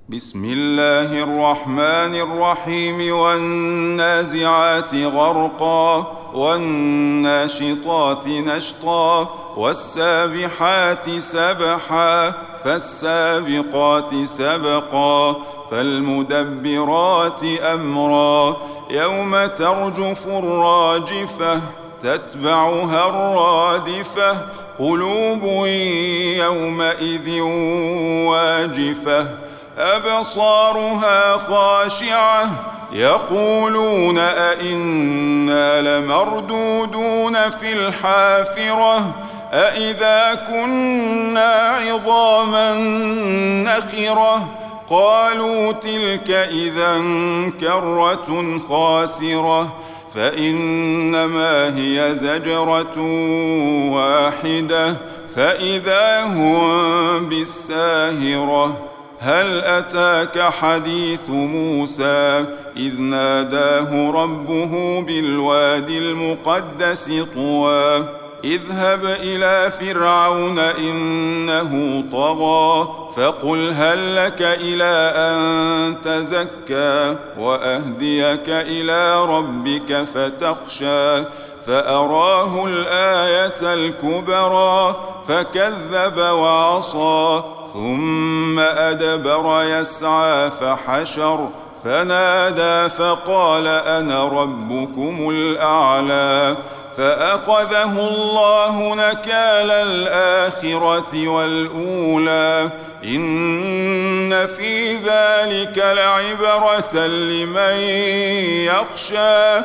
بسم الله الرحمن الرحيم والنازعات غرقا والناشطات نشطا والسابحات سبحا فالسابقات سبقا فالمدبرات أمرا يوم ترجف الراجفة تتبعها الرادفة قلوب يومئذ واجفة أبصارها خاشعة يقولون أئنا لمردودون في الحافرة أئذا كنا عظاما نخرة قالوا تلك إذا كرة خاسرة فإنما هي زجرة واحدة فإذا هم بالساهرة هل أتاك حديث موسى إذ ناداه ربه بالوادي المقدس طوى اذهب إلى فرعون إنه طغى فقل هل لك إلى أن تزكى وأهديك إلى ربك فتخشى فأراه الآية الكبرى فكذب وعصى ثم أدبر يسعى فحشر فنادى فقال أنا ربكم الأعلى فأخذه الله نكال الآخرة والأولى إن في ذلك لعبرة لمن يخشى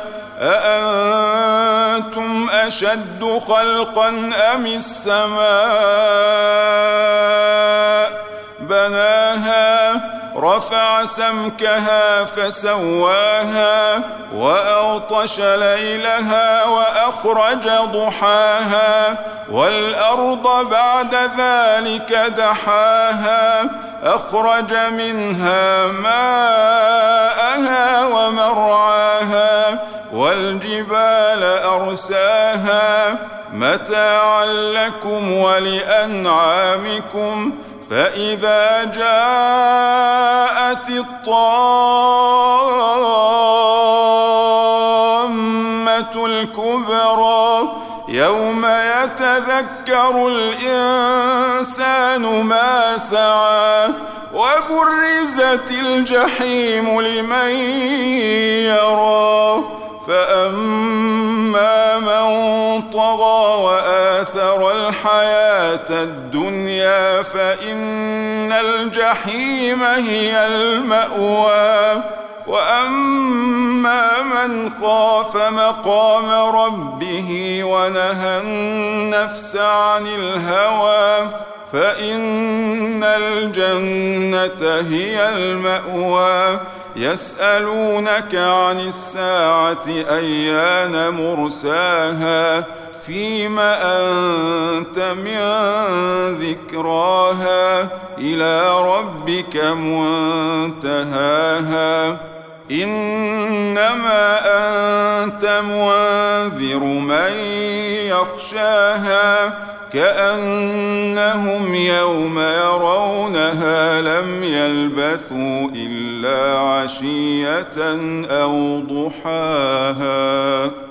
أأنتم أشد خلقا أم السماء بناها رفع سمكها فسواها وأغطش ليلها وأخرج ضحاها والأرض بعد ذلك دحاها أخرج منها ماءها ومرعاها والجبال أرساها متاعا لكم ولأنعامكم فإذا جاءت الطامة الكبرى يوم يتذكر الإنسان ما سعى وبرزت الجحيم لمن يرى فأما من طغى وآثر الحياة الدنيا فإن الجحيم هي المأوى وأما من خاف مقام ربه ونهى النفس عن الهوى فإن الجنة هي المأوى يسألونك عن الساعة أيان مرساها فيم أنت من ذكراها إلى ربك منتهاها إنما أنت منذر من يخشاها كأنهم يوم يرونها لم يلبثوا إلا عشية أو ضحاها.